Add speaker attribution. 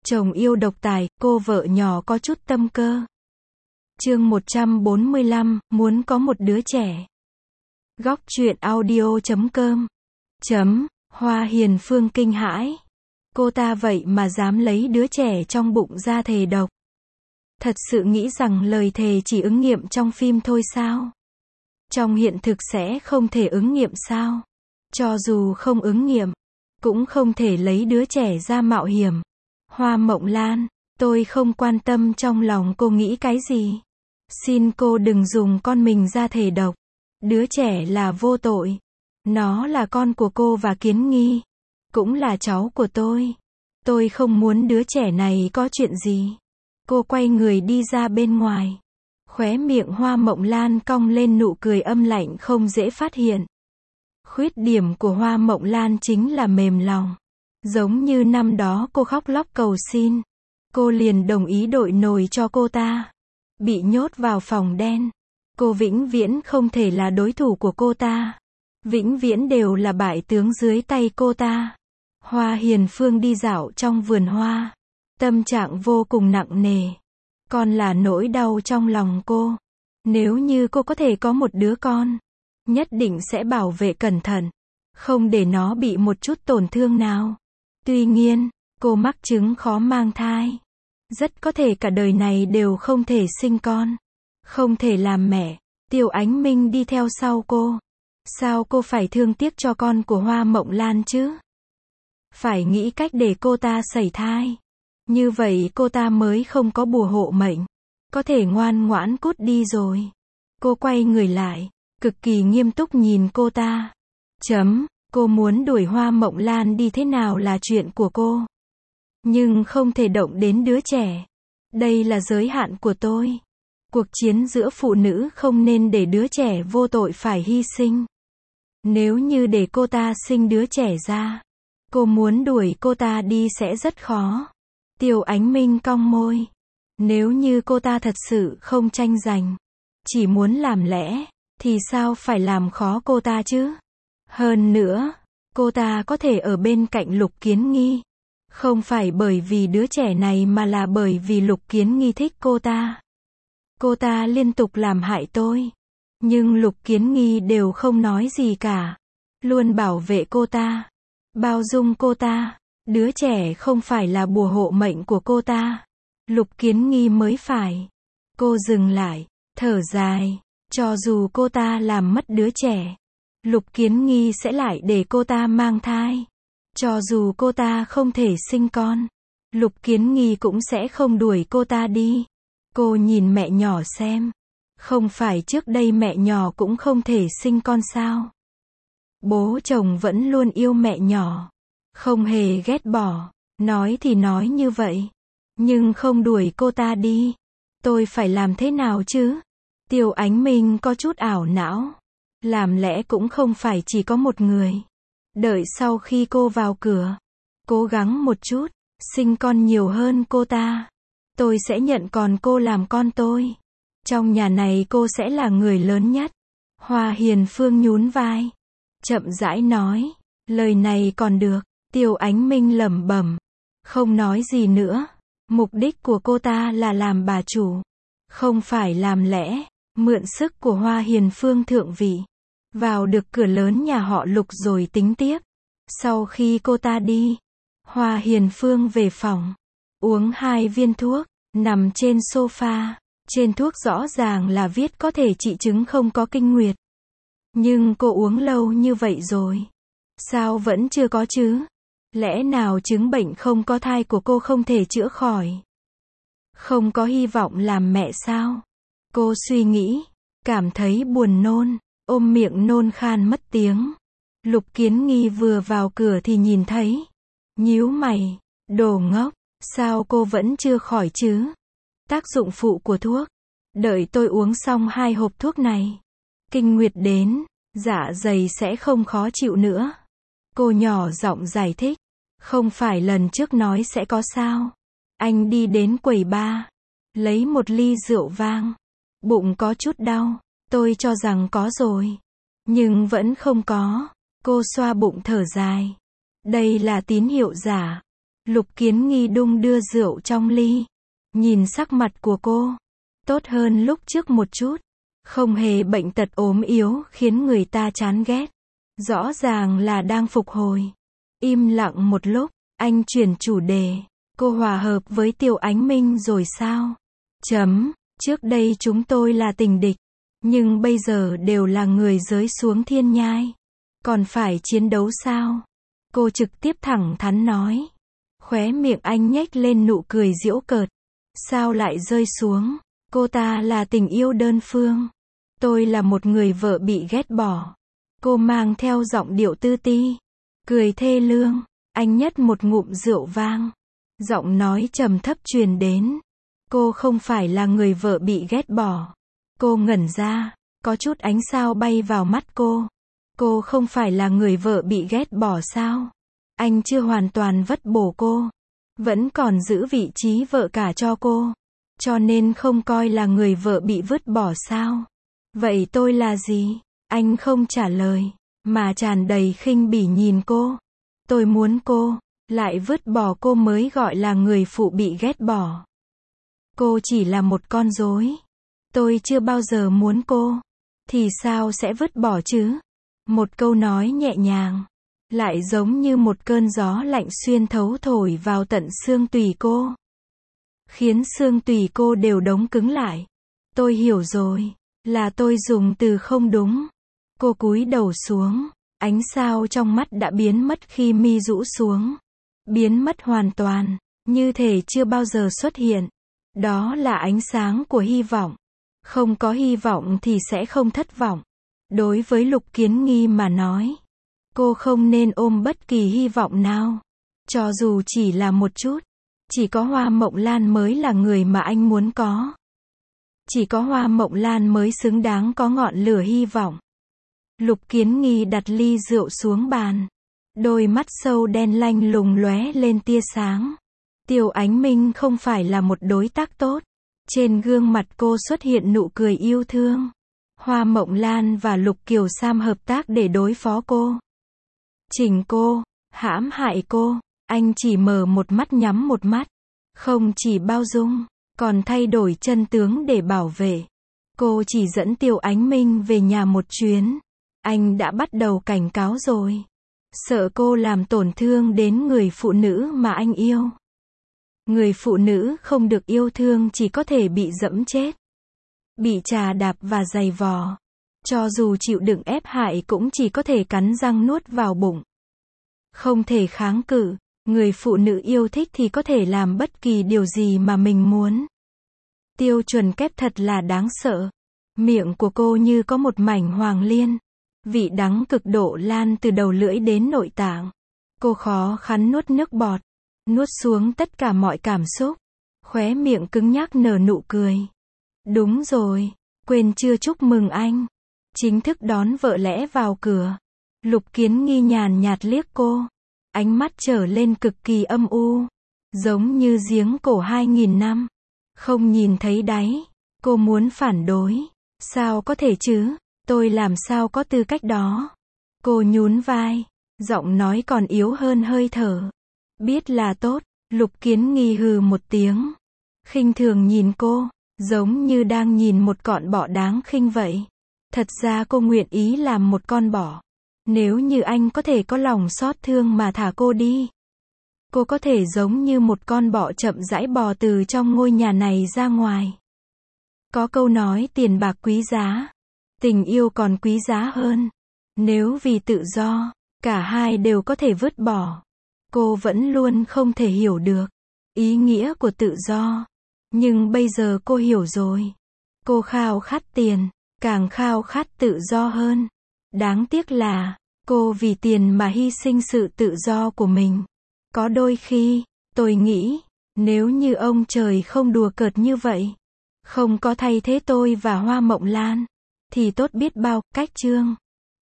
Speaker 1: Chồng yêu độc tài, cô vợ nhỏ có chút tâm cơ. Chương 145, muốn có một đứa trẻ. Góc truyện audio.com. Hoa Hiền Phương kinh hãi. Cô ta vậy mà dám lấy đứa trẻ trong bụng ra thề độc. Thật sự nghĩ rằng lời thề chỉ ứng nghiệm trong phim thôi sao? Trong hiện thực sẽ không thể ứng nghiệm sao? Cho dù không ứng nghiệm, cũng không thể lấy đứa trẻ ra mạo hiểm. Hoa Mộng Lan, tôi không quan tâm trong lòng cô nghĩ cái gì. Xin cô đừng dùng con mình ra thề độc. Đứa trẻ là vô tội. Nó là con của cô và Kiến Nghi. Cũng là cháu của tôi. Tôi không muốn đứa trẻ này có chuyện gì. Cô quay người đi ra bên ngoài. Khóe miệng Hoa Mộng Lan cong lên nụ cười âm lạnh không dễ phát hiện. Khuyết điểm của Hoa Mộng Lan chính là mềm lòng. Giống như năm đó cô khóc lóc cầu xin. Cô liền đồng ý đội nồi cho cô ta. Bị nhốt vào phòng đen. Cô vĩnh viễn không thể là đối thủ của cô ta. Vĩnh viễn đều là bại tướng dưới tay cô ta. Hoa Hiền Phương đi dạo trong vườn hoa. Tâm trạng vô cùng nặng nề. Con là nỗi đau trong lòng cô. Nếu như cô có thể có một đứa con, nhất định sẽ bảo vệ cẩn thận. Không để nó bị một chút tổn thương nào. Tuy nhiên, cô mắc chứng khó mang thai. Rất có thể cả đời này đều không thể sinh con. Không thể làm mẹ. Tiêu Ánh Minh đi theo sau cô. Sao cô phải thương tiếc cho con của Hoa Mộng Lan chứ? Phải nghĩ cách để cô ta sẩy thai. Như vậy cô ta mới không có bùa hộ mệnh. Có thể ngoan ngoãn cút đi rồi. Cô quay người lại, cực kỳ nghiêm túc nhìn cô ta. Cô muốn đuổi Hoa Mộng Lan đi thế nào là chuyện của cô. Nhưng không thể động đến đứa trẻ. Đây là giới hạn của tôi. Cuộc chiến giữa phụ nữ không nên để đứa trẻ vô tội phải hy sinh. Nếu như để cô ta sinh đứa trẻ ra, cô muốn đuổi cô ta đi sẽ rất khó. Tiêu Ánh Minh cong môi. Nếu như cô ta thật sự không tranh giành, chỉ muốn làm lẽ, thì sao phải làm khó cô ta chứ? Hơn nữa, cô ta có thể ở bên cạnh Lục Kiến Nghi. Không phải bởi vì đứa trẻ này mà là bởi vì Lục Kiến Nghi thích cô ta. Cô ta liên tục làm hại tôi. Nhưng Lục Kiến Nghi đều không nói gì cả. Luôn bảo vệ cô ta. Bao dung cô ta. Đứa trẻ không phải là bùa hộ mệnh của cô ta. Lục Kiến Nghi mới phải. Cô dừng lại, thở dài. Cho dù cô ta làm mất đứa trẻ, Lục Kiến Nghi sẽ lại để cô ta mang thai. Cho dù cô ta không thể sinh con, Lục Kiến Nghi cũng sẽ không đuổi cô ta đi. Cô nhìn mẹ nhỏ xem. Không phải trước đây mẹ nhỏ cũng không thể sinh con sao? Bố chồng vẫn luôn yêu mẹ nhỏ. Không hề ghét bỏ. Nói thì nói như vậy. Nhưng không đuổi cô ta đi. Tôi phải làm thế nào chứ? Tiêu Ánh Minh có chút ảo não. Làm lẽ cũng không phải chỉ có một người. Đợi sau khi cô vào cửa, cố gắng một chút, sinh con nhiều hơn cô ta. Tôi sẽ nhận còn cô làm con tôi. Trong nhà này cô sẽ là người lớn nhất. Hoa Hiền Phương nhún vai. Chậm rãi nói. Lời này còn được. Tiêu Ánh Minh lẩm bẩm. Không nói gì nữa. Mục đích của cô ta là làm bà chủ. Không phải làm lẽ. Mượn sức của Hoa Hiền Phương thượng vị. Vào được cửa lớn nhà họ Lục rồi tính tiếp. Sau khi cô ta đi, Hoa Hiền Phương về phòng. Uống 2 viên thuốc. Nằm trên sofa. Trên thuốc rõ ràng là viết có thể trị chứng không có kinh nguyệt. Nhưng cô uống lâu như vậy rồi. Sao vẫn chưa có chứ? Lẽ nào chứng bệnh không có thai của cô không thể chữa khỏi? Không có hy vọng làm mẹ sao? Cô suy nghĩ. Cảm thấy buồn nôn. Ôm miệng nôn khan mất tiếng. Lục Kiến Nghi vừa vào cửa thì nhìn thấy. Nhíu mày. Đồ ngốc. Sao cô vẫn chưa khỏi chứ? Tác dụng phụ của thuốc. Đợi tôi uống xong 2 hộp thuốc này. Kinh nguyệt đến, dạ dày sẽ không khó chịu nữa. Cô nhỏ giọng giải thích. Không phải lần trước nói sẽ có sao? Anh đi đến quầy bar. Lấy 1 ly rượu vang. Bụng có chút đau. Tôi cho rằng có rồi. Nhưng vẫn không có. Cô xoa bụng thở dài. Đây là tín hiệu giả. Lục Kiến Nghi đung đưa rượu trong ly. Nhìn sắc mặt của cô. Tốt hơn lúc trước một chút. Không hề bệnh tật ốm yếu khiến người ta chán ghét. Rõ ràng là đang phục hồi. Im lặng một lúc, anh chuyển chủ đề. Cô hòa hợp với Tiêu Ánh Minh rồi sao? Trước đây chúng tôi là tình địch. Nhưng bây giờ đều là người giới xuống thiên nhai. Còn phải chiến đấu sao? Cô trực tiếp thẳng thắn nói. Khóe miệng anh nhếch lên nụ cười giễu cợt. Sao lại rơi xuống? Cô ta là tình yêu đơn phương. Tôi là một người vợ bị ghét bỏ. Cô mang theo giọng điệu tư ti. Cười thê lương. Anh nhấp một ngụm rượu vang. Giọng nói trầm thấp truyền đến. Cô không phải là người vợ bị ghét bỏ. Cô ngẩn ra. Có chút ánh sao bay vào mắt cô. Cô không phải là người vợ bị ghét bỏ sao? Anh chưa hoàn toàn vứt bỏ cô. Vẫn còn giữ vị trí vợ cả cho cô. Cho nên không coi là người vợ bị vứt bỏ sao? Vậy tôi là gì? Anh không trả lời. Mà tràn đầy khinh bỉ nhìn cô. Tôi muốn cô. Lại vứt bỏ cô mới gọi là người phụ bị ghét bỏ. Cô chỉ là một con rối. Tôi chưa bao giờ muốn cô. Thì sao sẽ vứt bỏ chứ? Một câu nói nhẹ nhàng. Lại giống như một cơn gió lạnh xuyên thấu thổi vào tận xương tủy cô. Khiến xương tủy cô đều đóng cứng lại. Tôi hiểu rồi. Là tôi dùng từ không đúng. Cô cúi đầu xuống. Ánh sao trong mắt đã biến mất khi mi rũ xuống. Biến mất hoàn toàn. Như thể chưa bao giờ xuất hiện. Đó là ánh sáng của hy vọng. Không có hy vọng thì sẽ không thất vọng. Đối với Lục Kiến Nghi mà nói. Cô không nên ôm bất kỳ hy vọng nào. Cho dù chỉ là một chút. Chỉ có Hoa Mộng Lan mới là người mà anh muốn có. Chỉ có Hoa Mộng Lan mới xứng đáng có ngọn lửa hy vọng. Lục Kiến Nghi đặt ly rượu xuống bàn. Đôi mắt sâu đen lanh lùng lóe lên tia sáng. Tiêu Ánh Minh không phải là một đối tác tốt. Trên gương mặt cô xuất hiện nụ cười yêu thương. Hoa Mộng Lan và Lục Kiều Sam hợp tác để đối phó cô. Chỉnh cô, hãm hại cô. Anh chỉ mở một mắt nhắm một mắt. Không chỉ bao dung, còn thay đổi chân tướng để bảo vệ. Cô chỉ dẫn Tiêu Ánh Minh về nhà một chuyến. Anh đã bắt đầu cảnh cáo rồi. Sợ cô làm tổn thương đến người phụ nữ mà anh yêu. Người phụ nữ không được yêu thương chỉ có thể bị dẫm chết. Bị trà đạp và giày vò. Cho dù chịu đựng ép hại cũng chỉ có thể cắn răng nuốt vào bụng. Không thể kháng cự. Người phụ nữ yêu thích thì có thể làm bất kỳ điều gì mà mình muốn. Tiêu Chuẩn Kép thật là đáng sợ. Miệng của cô như có một mảnh hoàng liên. Vị đắng cực độ lan từ đầu lưỡi đến nội tạng. Cô khó khăn nuốt nước bọt. Nuốt xuống tất cả mọi cảm xúc. Khóe miệng cứng nhắc nở nụ cười. Đúng rồi. Quên chưa chúc mừng anh. Chính thức đón vợ lẽ vào cửa. Lục Kiến Nghi nhàn nhạt liếc cô. Ánh mắt trở lên cực kỳ âm u. Giống như giếng cổ 2000 năm. Không nhìn thấy đáy. Cô muốn phản đối. Sao có thể chứ? Tôi làm sao có tư cách đó? Cô nhún vai. Giọng nói còn yếu hơn hơi thở. Biết là tốt. Lục Kiến Nghi hừ một tiếng. Khinh thường nhìn cô. Giống như đang nhìn một con bọ đáng khinh vậy. Thật ra cô nguyện ý làm một con bọ. Nếu như anh có thể có lòng xót thương mà thả cô đi. Cô có thể giống như một con bọ chậm rãi bò từ trong ngôi nhà này ra ngoài. Có câu nói tiền bạc quý giá. Tình yêu còn quý giá hơn. Nếu vì tự do, cả hai đều có thể vứt bỏ. Cô vẫn luôn không thể hiểu được ý nghĩa của tự do. Nhưng bây giờ cô hiểu rồi. Cô khao khát tiền, càng khao khát tự do hơn. Đáng tiếc là, cô vì tiền mà hy sinh sự tự do của mình. Có đôi khi, tôi nghĩ, nếu như ông trời không đùa cợt như vậy, không có thay thế tôi và Hoa Mộng Lan, thì tốt biết bao. Cách chương